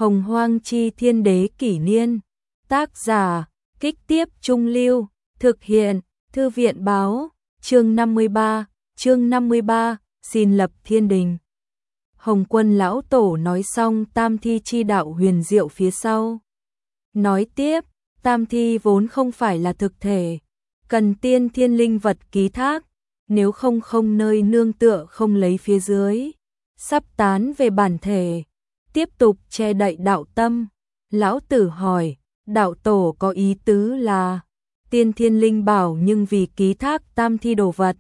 Hồng Hoang Chi Thiên Đế Kỷ Niên. Tác giả, Kích Tiếp Trung Lưu. Thực hiện, Thư viện Báo. Chương 53, xin lập thiên đình. Hồng Quân lão tổ nói xong tam thi chi đạo huyền diệu phía sau. Nói tiếp, tam thi vốn không phải là thực thể, cần tiên thiên linh vật ký thác, nếu không không nơi nương tựa không lấy phía dưới, sắp tán về bản thể, tiếp tục che đậy đạo tâm. Lão tử hỏi, đạo tổ có ý tứ là tiên thiên linh bảo nhưng vì ký thác tam thi đồ vật.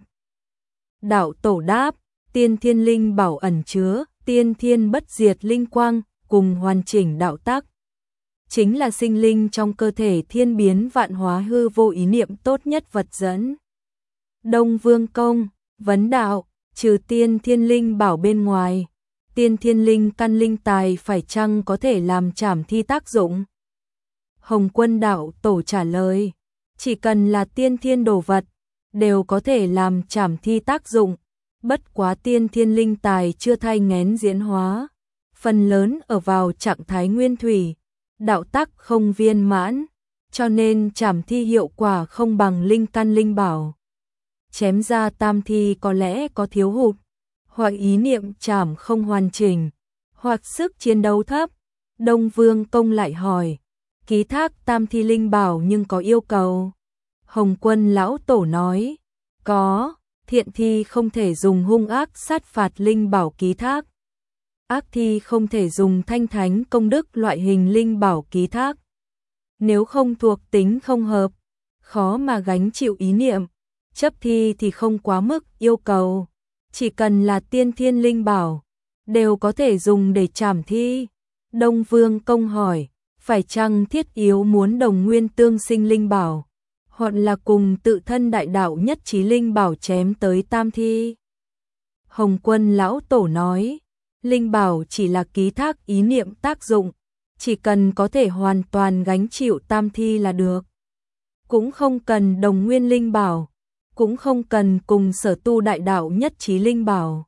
Đạo tổ đáp, tiên thiên linh bảo ẩn chứa tiên thiên bất diệt linh quang cùng hoàn chỉnh đạo tắc, chính là sinh linh trong cơ thể thiên biến vạn hóa hư vô ý niệm tốt nhất vật dẫn. Đông Vương Công vấn đạo, trừ tiên thiên linh bảo bên ngoài, tiên thiên linh căn linh tài phải chăng có thể làm trảm thi tác dụng? Hồng Quân đạo tổ trả lời, chỉ cần là tiên thiên đồ vật, đều có thể làm trảm thi tác dụng, bất quá tiên thiên linh tài chưa thay ngén diễn hóa, phần lớn ở vào trạng thái nguyên thủy, đạo tắc không viên mãn, cho nên trảm thi hiệu quả không bằng linh căn linh bảo. Chém ra tam thi có lẽ có thiếu hụt, hoặc ý niệm trảm không hoàn chỉnh, hoặc sức chiến đấu thấp. Đông Vương Công lại hỏi, ký thác tam thi linh bảo nhưng có yêu cầu? Hồng Quân lão tổ nói, có, thiện thi không thể dùng hung ác sát phạt linh bảo ký thác, ác thi không thể dùng thanh thánh công đức loại hình linh bảo ký thác. Nếu không thuộc tính không hợp, khó mà gánh chịu ý niệm, chấp thi thì không quá mức yêu cầu, chỉ cần là tiên thiên linh bảo, đều có thể dùng để trảm thi. Đông Vương Công hỏi, phải chăng thiết yếu muốn đồng nguyên tương sinh linh bảo, hoặc là cùng tự thân đại đạo nhất trí linh bảo chém tới tam thi? Hồng Quân lão tổ nói, linh bảo chỉ là ký thác ý niệm tác dụng, chỉ cần có thể hoàn toàn gánh chịu tam thi là được. Cũng không cần đồng nguyên linh bảo, cũng không cần cùng sở tu đại đạo nhất trí linh bảo.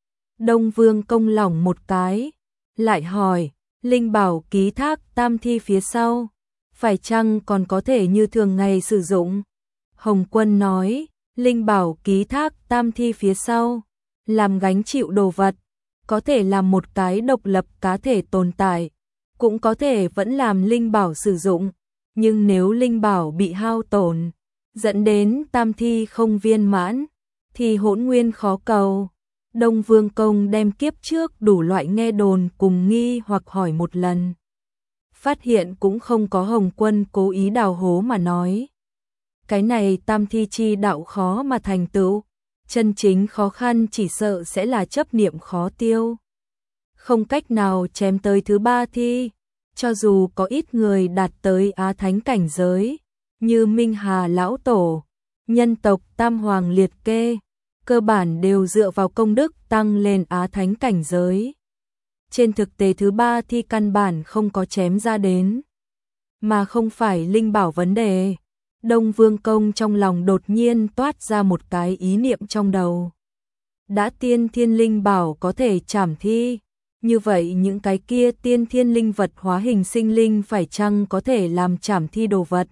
Đông Vương Công lỏng một cái, lại hỏi, linh bảo ký thác tam thi phía sau, phải chăng còn có thể như thường ngày sử dụng? Hồng Quân nói, linh bảo ký thác tam thi phía sau, làm gánh chịu đồ vật, có thể làm một cái độc lập cá thể tồn tại, cũng có thể vẫn làm linh bảo sử dụng, nhưng nếu linh bảo bị hao tổn, dẫn đến tam thi không viên mãn, thì hỗn nguyên khó cầu. Đông Vương Công đem kiếp trước đủ loại nghe đồn cùng nghi hoặc hỏi một lần. Phát hiện cũng không có Hồng Quân cố ý đào hố mà nói. Cái này tam thi chi đạo khó mà thành tựu, chân chính khó khăn chỉ sợ sẽ là chấp niệm khó tiêu. Không cách nào chém tới thứ ba thi, cho dù có ít người đạt tới Á Thánh cảnh giới, như Minh Hà Lão Tổ, nhân tộc Tam Hoàng liệt kê, cơ bản đều dựa vào công đức tăng lên Á Thánh cảnh giới. Trên thực tế thứ ba thi căn bản không có chém ra đến, mà không phải linh bảo vấn đề. Đông Vương Công trong lòng đột nhiên toát ra một cái ý niệm trong đầu. Đã tiên thiên linh bảo có thể trảm thi, như vậy những cái kia tiên thiên linh vật hóa hình sinh linh phải chăng có thể làm trảm thi đồ vật?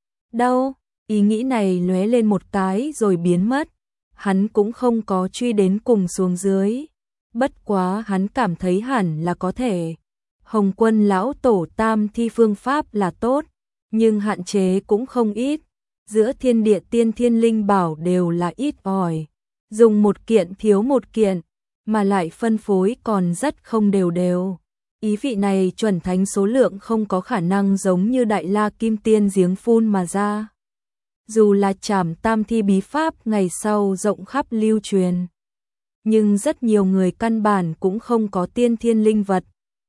Đâu, ý nghĩ này lóe lên một cái rồi biến mất, hắn cũng không có truy đến cùng xuống dưới. Bất quá hắn cảm thấy hẳn là có thể. Hồng Quân lão tổ tam thi phương pháp là tốt, nhưng hạn chế cũng không ít. Giữa thiên địa tiên thiên linh bảo đều là ít ỏi, dùng một kiện thiếu một kiện, mà lại phân phối còn rất không đều đều. Ý vị này chuẩn thánh số lượng không có khả năng giống như Đại La Kim Tiên giếng phun mà ra. Dù là trảm tam thi bí pháp ngày sau rộng khắp lưu truyền, nhưng rất nhiều người căn bản cũng không có tiên thiên linh vật.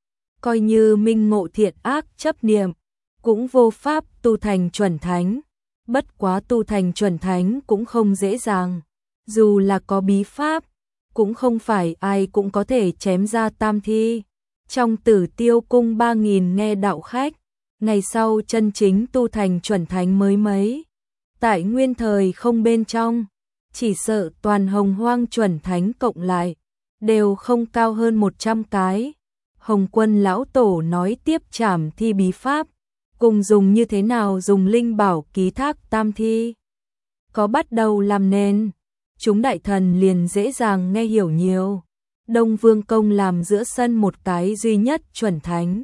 Coi như minh ngộ thiện ác chấp niệm, cũng vô pháp tu thành chuẩn thánh. Bất quá tu thành chuẩn thánh cũng không dễ dàng. Dù là có bí pháp, cũng không phải ai cũng có thể chém ra tam thi. Trong Tử Tiêu Cung 3000 nghe đạo khách, ngày sau chân chính tu thành chuẩn thánh mới mấy. Tại nguyên thời không bên trong, chỉ sợ toàn Hồng Hoang chuẩn thánh cộng lại, đều không cao hơn 100 cái. Hồng Quân lão tổ nói tiếp trảm thi bí pháp, cùng dùng như thế nào dùng linh bảo ký thác tam thi. Có bắt đầu làm nên, chúng đại thần liền dễ dàng nghe hiểu nhiều. Đông Vương Công làm giữa sân một cái duy nhất chuẩn thánh.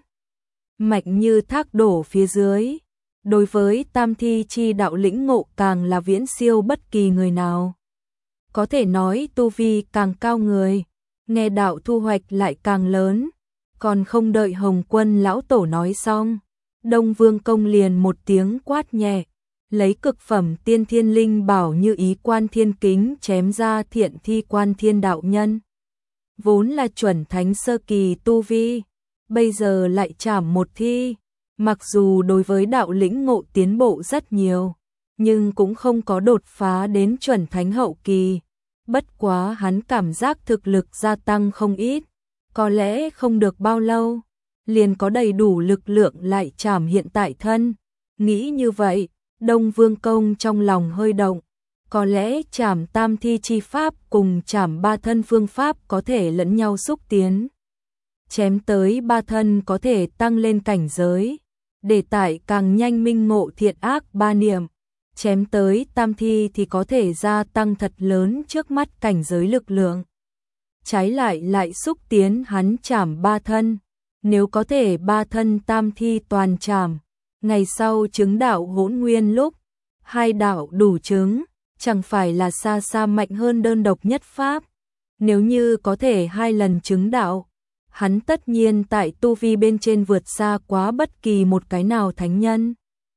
Mạnh như thác đổ phía dưới. Đối với tam thi chi đạo lĩnh ngộ càng là viễn siêu bất kỳ người nào. Có thể nói tu vi càng cao người, nghe đạo thu hoạch lại càng lớn. Còn không đợi Hồng Quân lão tổ nói xong, Đông Vương Công liền một tiếng quát nhẹ, lấy cực phẩm tiên thiên linh bảo như ý quan thiên kính chém ra thiện thi quan thiên đạo nhân. Vốn là chuẩn thánh sơ kỳ tu vi, bây giờ lại chảm một thi, mặc dù đối với đạo lĩnh ngộ tiến bộ rất nhiều, nhưng cũng không có đột phá đến chuẩn thánh hậu kỳ. Bất quá hắn cảm giác thực lực gia tăng không ít, có lẽ không được bao lâu, liền có đầy đủ lực lượng lại chảm hiện tại thân. Nghĩ như vậy, Đông Vương Công trong lòng hơi động, có lẽ chảm tam thi chi pháp cùng chảm ba thân phương pháp có thể lẫn nhau xúc tiến. Chém tới ba thân có thể tăng lên cảnh giới, để tại càng nhanh minh ngộ thiện ác ba niệm. Chém tới tam thi thì có thể gia tăng thật lớn trước mắt cảnh giới lực lượng. Trái lại xúc tiến hắn chảm ba thân, nếu có thể ba thân tam thi toàn chảm, ngày sau chứng đạo hỗn nguyên lúc, hai đạo đủ chứng, chẳng phải là xa xa mạnh hơn đơn độc nhất pháp. Nếu như có thể hai lần chứng đạo, hắn tất nhiên tại tu vi bên trên vượt xa quá bất kỳ một cái nào thánh nhân.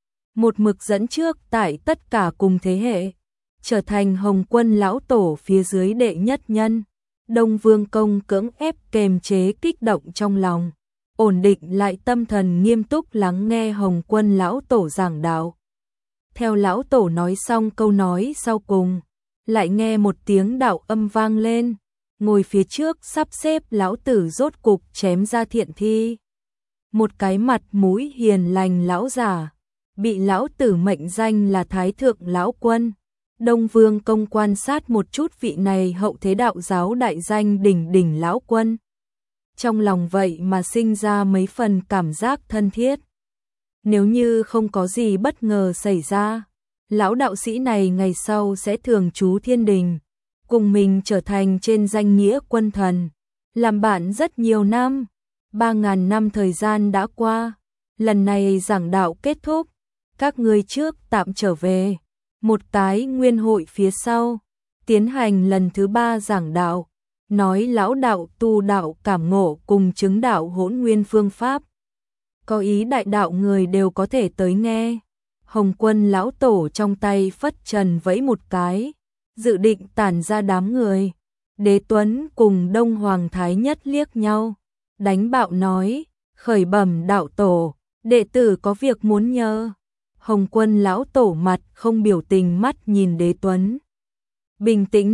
Một mực dẫn trước tại tất cả cùng thế hệ, trở thành Hồng Quân lão tổ phía dưới đệ nhất nhân. Đông Vương Công cưỡng ép kềm chế kích động trong lòng, ổn định lại tâm thần nghiêm túc lắng nghe Hồng Quân lão tổ giảng đạo. Theo lão tổ nói xong câu nói sau cùng, lại nghe một tiếng đạo âm vang lên, ngồi phía trước sắp xếp lão tử rốt cục chém ra thiện thi. Một cái mặt mũi hiền lành lão giả, bị lão tử mệnh danh là Thái Thượng Lão Quân. Đông Vương Công quan sát một chút vị này hậu thế đạo giáo đại danh đỉnh đỉnh Lão Quân. Trong lòng vậy mà sinh ra mấy phần cảm giác thân thiết. Nếu như không có gì bất ngờ xảy ra, lão đạo sĩ này ngày sau sẽ thường trú thiên đình, cùng mình trở thành trên danh nghĩa quân thần, làm bạn rất nhiều năm. 3.000 năm thời gian đã qua, lần này giảng đạo kết thúc, các ngươi trước tạm trở về, một cái nguyên hội phía sau, tiến hành lần thứ 3 giảng đạo, nói lão đạo tu đạo cảm ngộ cùng chứng đạo hỗn nguyên phương pháp. Có ý đại đạo người đều có thể tới nghe. Hồng Quân lão tổ trong tay phất trần vẫy một cái, dự định tản ra đám người. Đế Tuấn cùng Đông Hoàng Thái Nhất liếc nhau, đánh bạo nói, khởi bẩm đạo tổ, đệ tử có việc muốn nhờ. Hồng Quân lão tổ mặt không biểu tình mắt nhìn Đế Tuấn. Bình tĩnh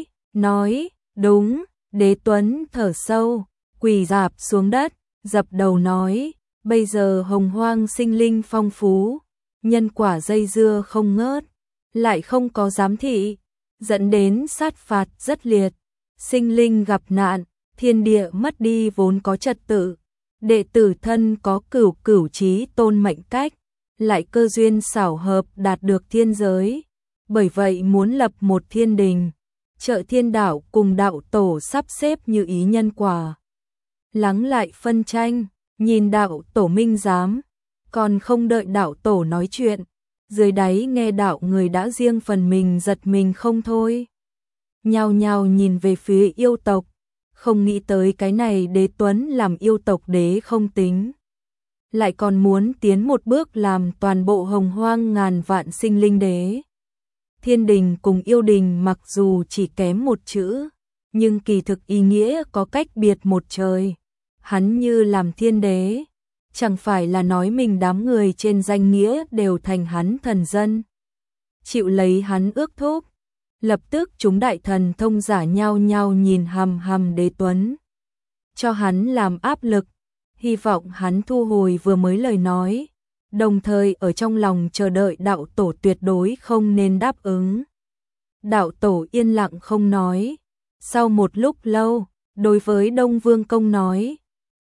nói, đúng. Đế Tuấn thở sâu, quỳ rạp xuống đất, dập đầu nói, bây giờ hồng hoang sinh linh phong phú, nhân quả dây dưa không ngớt, lại không có giám thị, dẫn đến sát phạt rất liệt, sinh linh gặp nạn, thiên địa mất đi vốn có trật tự, đệ tử thân có cửu trí tôn mệnh cách, lại cơ duyên xảo hợp đạt được thiên giới, bởi vậy muốn lập một thiên đình, trợ thiên đạo cùng đạo tổ sắp xếp như ý nhân quả. Lắng lại phân tranh, nhìn đạo tổ minh giám, còn không đợi đạo tổ nói chuyện, dưới đáy nghe đạo người đã riêng phần mình giật mình không thôi. Nhao nhao nhìn về phía yêu tộc, không nghĩ tới cái này Đế Tuấn làm yêu tộc đế không tính, lại còn muốn tiến một bước làm toàn bộ hồng hoang ngàn vạn sinh linh đế. Thiên đình cùng yêu đình mặc dù chỉ kém một chữ, nhưng kỳ thực ý nghĩa có cách biệt một trời. Hắn như làm thiên đế, chẳng phải là nói mình đám người trên danh nghĩa đều thành hắn thần dân, chịu lấy hắn ước thúc. Lập tức chúng đại thần thông giả nhao nhao nhìn hằm hằm Đế Tuấn, cho hắn làm áp lực, hy vọng hắn thu hồi vừa mới lời nói, đồng thời ở trong lòng chờ đợi đạo tổ tuyệt đối không nên đáp ứng. Đạo tổ yên lặng không nói, sau một lúc lâu, đối với Đông Vương Công nói,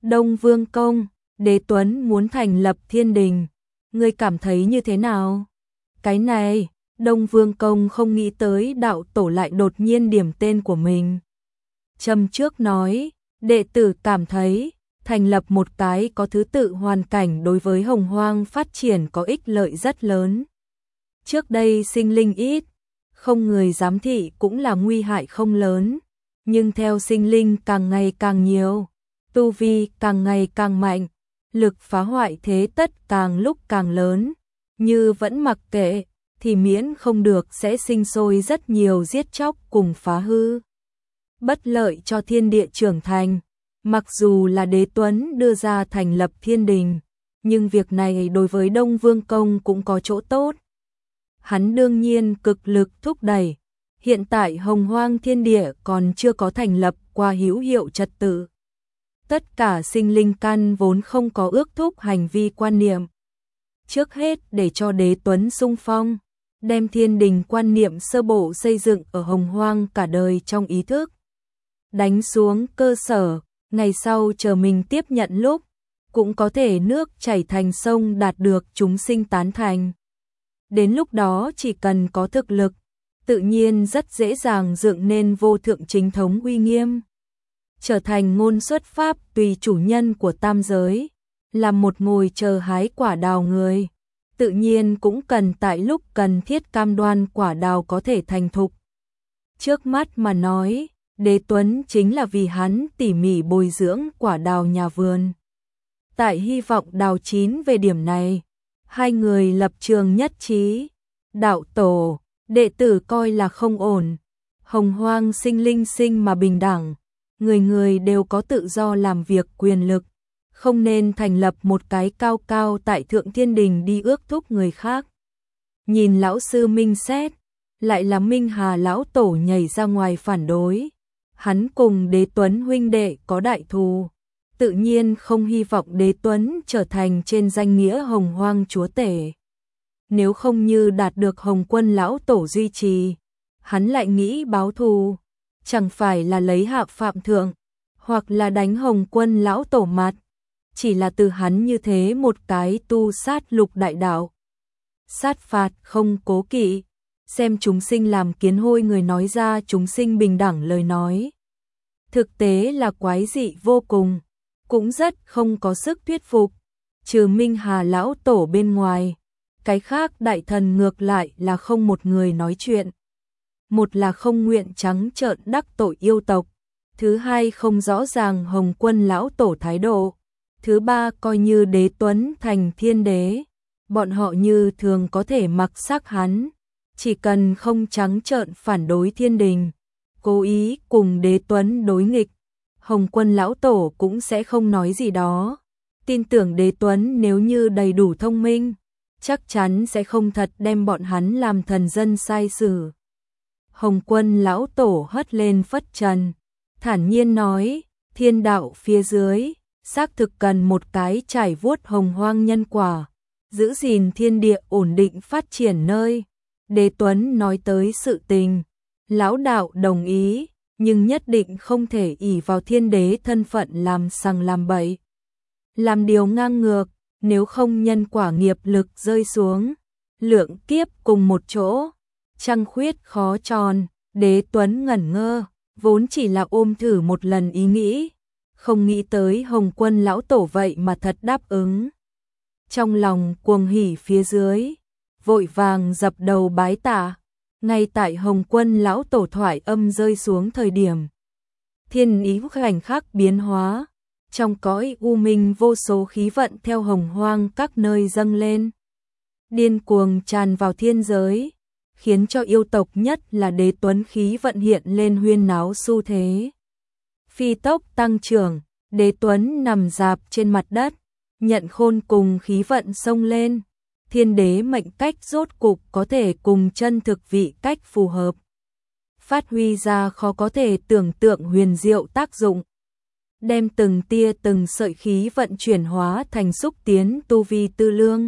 Đông Vương Công, Đế Tuấn muốn thành lập thiên đình, ngươi cảm thấy như thế nào? Cái này, Đông Vương Công không nghĩ tới đạo tổ lại đột nhiên điểm tên của mình. Châm trước nói, đệ tử cảm thấy, thành lập một cái có thứ tự hoàn cảnh đối với hồng hoang phát triển có ích lợi rất lớn. Trước đây sinh linh ít, không người giám thị cũng là nguy hại không lớn, nhưng theo sinh linh càng ngày càng nhiều, tu vi càng ngày càng mạnh, lực phá hoại thế tất càng lúc càng lớn, như vẫn mặc kệ, thì miễn không được sẽ sinh sôi rất nhiều giết chóc cùng phá hư. Bất lợi cho thiên địa trưởng thành, mặc dù là Đế Tuấn đưa ra thành lập thiên đình, nhưng việc này đối với Đông Vương Công cũng có chỗ tốt. Hắn đương nhiên cực lực thúc đẩy, hiện tại hồng hoang thiên địa còn chưa có thành lập qua hữu hiệu trật tự. Tất cả sinh linh căn vốn không có ước thúc hành vi quan niệm. Trước hết để cho Đế Tuấn xung phong, đem thiên đình quan niệm sơ bộ xây dựng ở hồng hoang cả đời trong ý thức. Đánh xuống cơ sở, ngày sau chờ mình tiếp nhận lúc, cũng có thể nước chảy thành sông đạt được chúng sinh tán thành. Đến lúc đó chỉ cần có thực lực, tự nhiên rất dễ dàng dựng nên vô thượng chính thống uy nghiêm. Trở thành ngôn xuất pháp tùy chủ nhân của tam giới, làm một ngồi chờ hái quả đào người, tự nhiên cũng cần tại lúc cần thiết cam đoan quả đào có thể thành thục. Trước mắt mà nói, Đế Tuấn chính là vì hắn tỉ mỉ bồi dưỡng quả đào nhà vườn. Tại hy vọng đào chín về điểm này, hai người lập trường nhất trí. Đạo tổ, đệ tử coi là không ổn. Hồng hoang sinh linh sinh mà bình đẳng, người người đều có tự do làm việc quyền lực, không nên thành lập một cái cao cao tại thượng thiên đình đi ước thúc người khác. Nhìn lão sư minh xét, lại là Minh Hà lão tổ nhảy ra ngoài phản đối. Hắn cùng Đế Tuấn huynh đệ có đại thù, tự nhiên không hy vọng Đế Tuấn trở thành trên danh nghĩa hồng hoang chúa tể. Nếu không như đạt được Hồng Quân lão tổ duy trì, hắn lại nghĩ báo thù, chẳng phải là lấy hạ phạm thượng, hoặc là đánh Hồng Quân lão tổ mặt. Chỉ là từ hắn như thế một cái tu sát lục đại đạo, sát phạt không cố kỵ, xem chúng sinh làm kiến hôi người nói ra chúng sinh bình đẳng lời nói. Thực tế là quái dị vô cùng, cũng rất không có sức thuyết phục, trừ Minh Hà lão tổ bên ngoài, cái khác đại thần ngược lại là không một người nói chuyện. Một là không nguyện trắng trợn đắc tội yêu tộc, thứ hai không rõ ràng Hồng Quân lão tổ thái độ, thứ ba coi như Đế Tuấn thành thiên đế, bọn họ như thường có thể mặc xác hắn, chỉ cần không trắng trợn phản đối thiên đình, cố ý cùng Đế Tuấn đối nghịch, Hồng Quân lão tổ cũng sẽ không nói gì đó. Tin tưởng Đế Tuấn nếu như đầy đủ thông minh, chắc chắn sẽ không thật đem bọn hắn làm thần dân sai xử. Hồng Quân lão tổ hất lên phất trần, thản nhiên nói, thiên đạo phía dưới, xác thực cần một cái trải vuốt hồng hoang nhân quả, giữ gìn thiên địa ổn định phát triển nơi. Đế Tuấn nói tới sự tình, lão đạo đồng ý, nhưng nhất định không thể ỷ vào thiên đế thân phận làm sằng làm bậy, làm điều ngang ngược, nếu không nhân quả nghiệp lực rơi xuống, lượng kiếp cùng một chỗ, trăng khuyết khó tròn. Đế Tuấn ngẩn ngơ, vốn chỉ là ôm thử một lần ý nghĩ, không nghĩ tới Hồng Quân lão tổ vậy mà thật đáp ứng. Trong lòng cuồng hỉ phía dưới, vội vàng dập đầu bái tạ. Ngay tại Hồng Quân lão tổ thoại âm rơi xuống thời điểm, thiên ý khoảnh khắc biến hóa, trong cõi u minh vô số khí vận theo hồng hoang các nơi dâng lên, điên cuồng tràn vào thiên giới, khiến cho yêu tộc nhất là Đế Tuấn khí vận hiện lên huyên náo xu thế. Phi tốc tăng trưởng, Đế Tuấn nằm rạp trên mặt đất, nhận khôn cùng khí vận xông lên. Thiên đế mệnh cách rốt cục có thể cùng chân thực vị cách phù hợp, phát huy ra khó có thể tưởng tượng huyền diệu tác dụng, đem từng tia từng sợi khí vận chuyển hóa thành xúc tiến tu vi tư lương.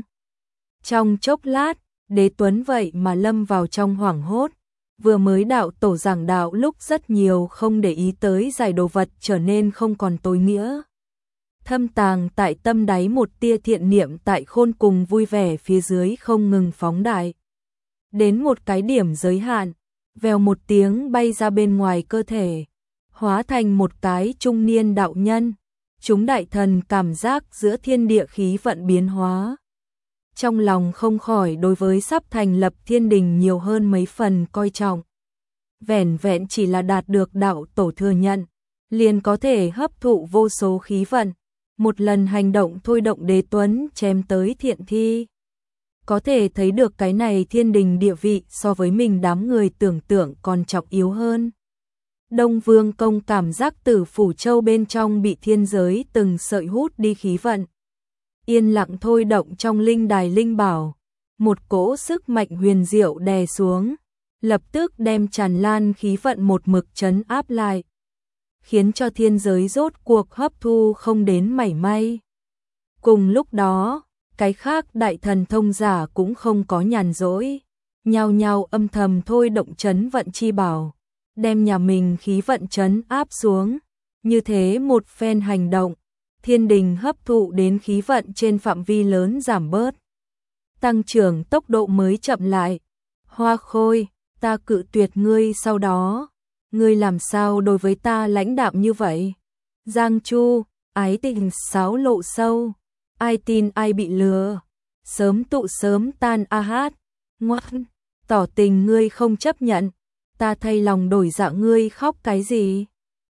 Trong chốc lát, Đế Tuấn vậy mà lâm vào trong hoảng hốt, vừa mới đạo tổ giảng đạo lúc rất nhiều không để ý tới giải đồ vật trở nên không còn tối nghĩa. thâm tàng tại tâm đáy một tia thiện niệm tại khôn cùng vui vẻ phía dưới không ngừng phóng đại. Đến một cái điểm giới hạn, vèo một tiếng bay ra bên ngoài cơ thể, hóa thành một cái trung niên đạo nhân. Chúng đại thần cảm giác giữa thiên địa khí vận biến hóa. Trong lòng không khỏi đối với sắp thành lập thiên đình nhiều hơn mấy phần coi trọng. Vẻn vẹn chỉ là đạt được đạo tổ thừa nhận, liền có thể hấp thụ vô số khí vận. Một lần hành động thôi động đế tuấn chém tới thiện thi. Có thể thấy được cái này thiên đình địa vị so với mình đám người tưởng tượng còn trọng yếu hơn. Đông Vương Công cảm giác Tử Phủ Châu bên trong bị thiên giới từng sợi hút đi khí vận. Yên lặng thôi động trong linh đài linh bảo, một cỗ sức mạnh huyền diệu đè xuống, lập tức đem tràn lan khí vận một mực trấn áp lại, khiến cho thiên giới rốt cuộc hấp thu không đến mảy may. Cùng lúc đó, cái khác đại thần thông giả cũng không có nhàn rỗi, nhao nhao âm thầm thôi động trấn vận chi bảo, đem nhà mình khí vận trấn áp xuống. Như thế một phen hành động, thiên đình hấp thụ đến khí vận trên phạm vi lớn giảm bớt. Tăng trưởng tốc độ mới chậm lại. Hoa Khôi, ta cự tuyệt ngươi sau đó. Ngươi làm sao đối với ta lãnh đạm như vậy? Giang Chu, ái tình sáo lộ sâu. Ai tin ai bị lừa. Sớm tụ sớm tan a hát. Ngoan, tỏ tình ngươi không chấp nhận. Ta thay lòng đổi dạ ngươi khóc cái gì?